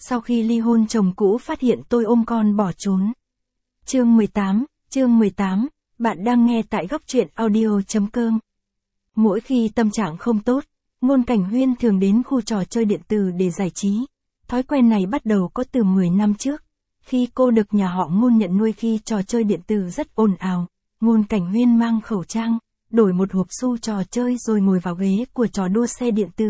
Sau khi ly hôn chồng cũ phát hiện tôi ôm con bỏ trốn. Chương 18, bạn đang nghe tại góc truyện audio.com. Mỗi khi tâm trạng không tốt, Ngôn Cảnh Huyên thường đến khu trò chơi điện tử để giải trí. Thói quen này bắt đầu có từ 10 năm trước. Khi cô được nhà họ Ngôn nhận nuôi khi trò chơi điện tử rất ồn ào, Ngôn Cảnh Huyên mang khẩu trang, đổi một hộp xu trò chơi rồi ngồi vào ghế của trò đua xe điện tử.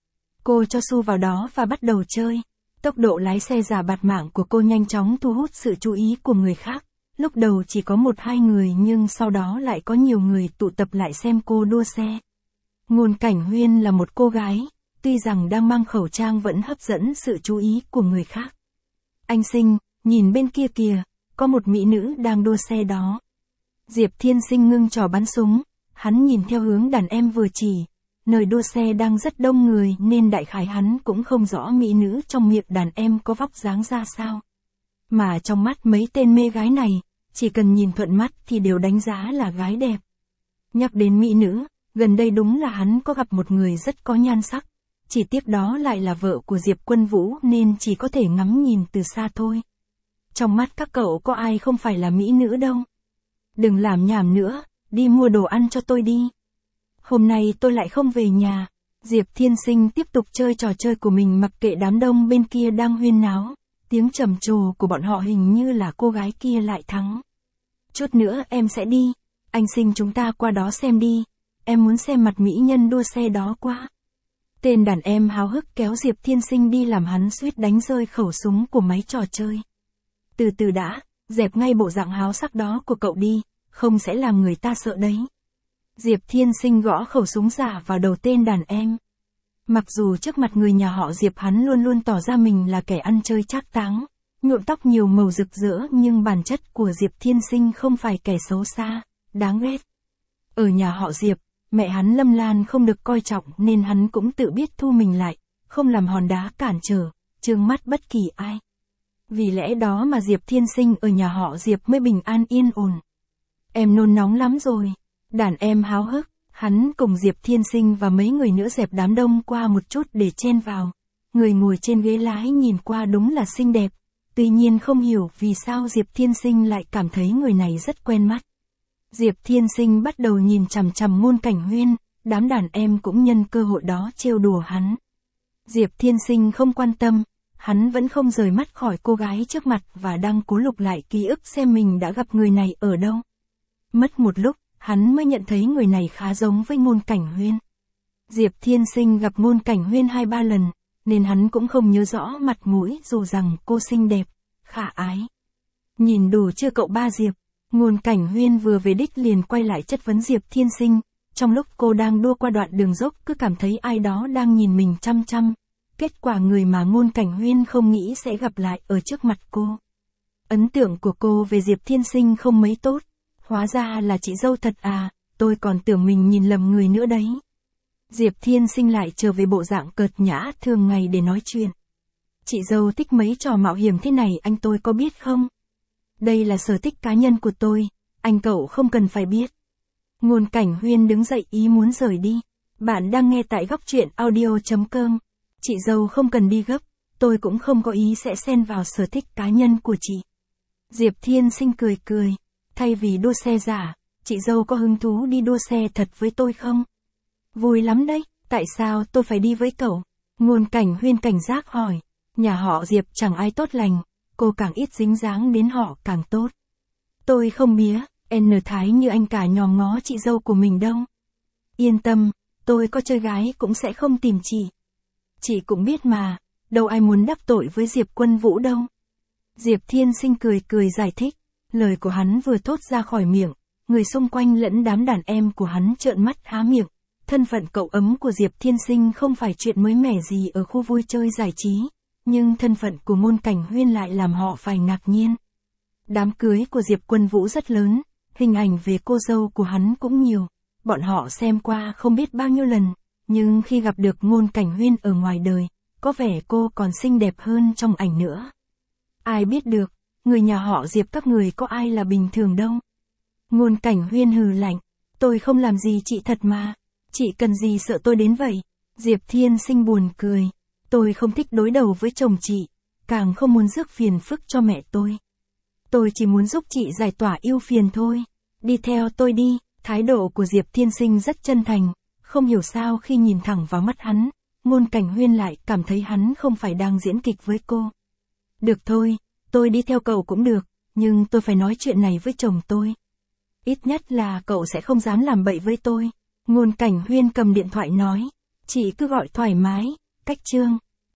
Cô cho xu vào đó và bắt đầu chơi. Tốc độ lái xe giả bạt mạng của cô nhanh chóng thu hút sự chú ý của người khác. Lúc đầu chỉ có 1-2 người nhưng sau đó lại có nhiều người tụ tập lại xem cô đua xe. Ngôn Cảnh Huyên là một cô gái, tuy rằng đang mang khẩu trang vẫn hấp dẫn sự chú ý của người khác. Anh Sinh, nhìn bên kia kìa, có một mỹ nữ đang đua xe đó. Diệp Thiên Sinh ngưng trỏ bắn súng, hắn nhìn theo hướng đàn em vừa chỉ. Nơi đua xe đang rất đông người nên đại khái hắn cũng không rõ mỹ nữ trong miệng đàn em có vóc dáng ra sao. Mà trong mắt mấy tên mê gái này, chỉ cần nhìn thuận mắt thì đều đánh giá là gái đẹp. Nhắc đến mỹ nữ, gần đây đúng là hắn có gặp một người rất có nhan sắc. Chỉ tiếc đó lại là vợ của Diệp Quân Vũ nên chỉ có thể ngắm nhìn từ xa thôi. Trong mắt các cậu có ai không phải là mỹ nữ đâu. Đừng làm nhảm nữa, đi mua đồ ăn cho tôi đi. Hôm nay tôi lại không về nhà. Diệp Thiên Sinh tiếp tục chơi trò chơi của mình mặc kệ đám đông bên kia đang huyên náo. Tiếng trầm trồ của bọn họ hình như là cô gái kia lại thắng. Chút nữa em sẽ đi. Anh Sinh chúng ta qua đó xem đi. Em muốn xem mặt mỹ nhân đua xe đó quá. Tên đàn em háo hức kéo Diệp Thiên Sinh đi làm hắn suýt đánh rơi khẩu súng của máy trò chơi. Từ từ đã, dẹp ngay bộ dạng háo sắc đó của cậu đi, không sẽ làm người ta sợ đấy. Diệp Thiên Sinh gõ khẩu súng giả vào đầu tên đàn em. Mặc dù trước mặt người nhà họ Diệp hắn luôn luôn tỏ ra mình là kẻ ăn chơi trác táng, nhuộm tóc nhiều màu rực rỡ nhưng bản chất của Diệp Thiên Sinh không phải kẻ xấu xa, đáng ghét. Ở nhà họ Diệp, mẹ hắn Lâm Lan không được coi trọng nên hắn cũng tự biết thu mình lại, không làm hòn đá cản trở, trương mắt bất kỳ ai. Vì lẽ đó mà Diệp Thiên Sinh ở nhà họ Diệp mới bình an yên ổn. Em nôn nóng lắm rồi. Đàn em háo hức, hắn cùng Diệp Thiên Sinh và mấy người nữa dẹp đám đông qua một chút để chen vào. Người ngồi trên ghế lái nhìn qua đúng là xinh đẹp, tuy nhiên không hiểu vì sao Diệp Thiên Sinh lại cảm thấy người này rất quen mắt. Diệp Thiên Sinh bắt đầu nhìn chằm chằm Ngôn Cảnh Huyên, đám đàn em cũng nhân cơ hội đó trêu đùa hắn. Diệp Thiên Sinh không quan tâm, hắn vẫn không rời mắt khỏi cô gái trước mặt và đang cố lục lại ký ức xem mình đã gặp người này ở đâu. Mất một lúc, hắn mới nhận thấy người này khá giống với Ngôn Cảnh Huyên. Diệp Thiên Sinh gặp Ngôn Cảnh Huyên 2-3 lần, nên hắn cũng không nhớ rõ mặt mũi dù rằng cô xinh đẹp, khả ái. Nhìn đủ chưa cậu ba Diệp? Ngôn Cảnh Huyên vừa về đích liền quay lại chất vấn Diệp Thiên Sinh, trong lúc cô đang đua qua đoạn đường dốc cứ cảm thấy ai đó đang nhìn mình chăm chăm. Kết quả người mà Ngôn Cảnh Huyên không nghĩ sẽ gặp lại ở trước mặt cô. Ấn tượng của cô về Diệp Thiên Sinh không mấy tốt. Hóa ra là chị dâu thật à, tôi còn tưởng mình nhìn lầm người nữa đấy. Diệp Thiên Sinh lại trở về bộ dạng cợt nhã thường ngày để nói chuyện. Chị dâu thích mấy trò mạo hiểm thế này anh tôi có biết không? Đây là sở thích cá nhân của tôi, anh cậu không cần phải biết. Ngôn Cảnh Huyên đứng dậy ý muốn rời đi. Bạn đang nghe tại góc truyện audio.com. Chị dâu không cần đi gấp, tôi cũng không có ý sẽ xen vào sở thích cá nhân của chị. Diệp Thiên Sinh cười cười. Thay vì đua xe giả, chị dâu có hứng thú đi đua xe thật với tôi không? Vui lắm đấy, tại sao tôi phải đi với cậu? Ngôn Cảnh Huyên cảnh giác hỏi. Nhà họ Diệp chẳng ai tốt lành, cô càng ít dính dáng đến họ càng tốt. Tôi không mía, thái như anh cả nhòm ngó chị dâu của mình đâu. Yên tâm, tôi có chơi gái cũng sẽ không tìm chị. Chị cũng biết mà, đâu ai muốn đắc tội với Diệp Quân Vũ đâu. Diệp Thiên Sinh cười cười giải thích. Lời của hắn vừa thốt ra khỏi miệng, người xung quanh lẫn đám đàn em của hắn trợn mắt há miệng. Thân phận cậu ấm của Diệp Thiên Sinh không phải chuyện mới mẻ gì ở khu vui chơi giải trí, nhưng thân phận của Ngôn Cảnh Huyên lại làm họ phải ngạc nhiên. Đám cưới của Diệp Quân Vũ rất lớn, hình ảnh về cô dâu của hắn cũng nhiều, bọn họ xem qua không biết bao nhiêu lần, nhưng khi gặp được Ngôn Cảnh Huyên ở ngoài đời, có vẻ cô còn xinh đẹp hơn trong ảnh nữa. Ai biết được, người nhà họ Diệp các người có ai là bình thường đâu. Ngôn Cảnh Huyên hừ lạnh, tôi không làm gì chị thật mà, chị cần gì sợ tôi đến vậy. Diệp Thiên Sinh buồn cười, tôi không thích đối đầu với chồng chị, càng không muốn rước phiền phức cho mẹ tôi. Tôi chỉ muốn giúp chị giải tỏa ưu phiền thôi. Đi theo tôi đi. Thái độ của Diệp Thiên Sinh rất chân thành, không hiểu sao khi nhìn thẳng vào mắt hắn, Ngôn Cảnh Huyên lại cảm thấy hắn không phải đang diễn kịch với cô. Được thôi, tôi đi theo cậu cũng được, nhưng tôi phải nói chuyện này với chồng tôi. Ít nhất là cậu sẽ không dám làm bậy với tôi. Ngôn Cảnh Huyên cầm điện thoại nói, chị cứ gọi thoải mái, cách Trương.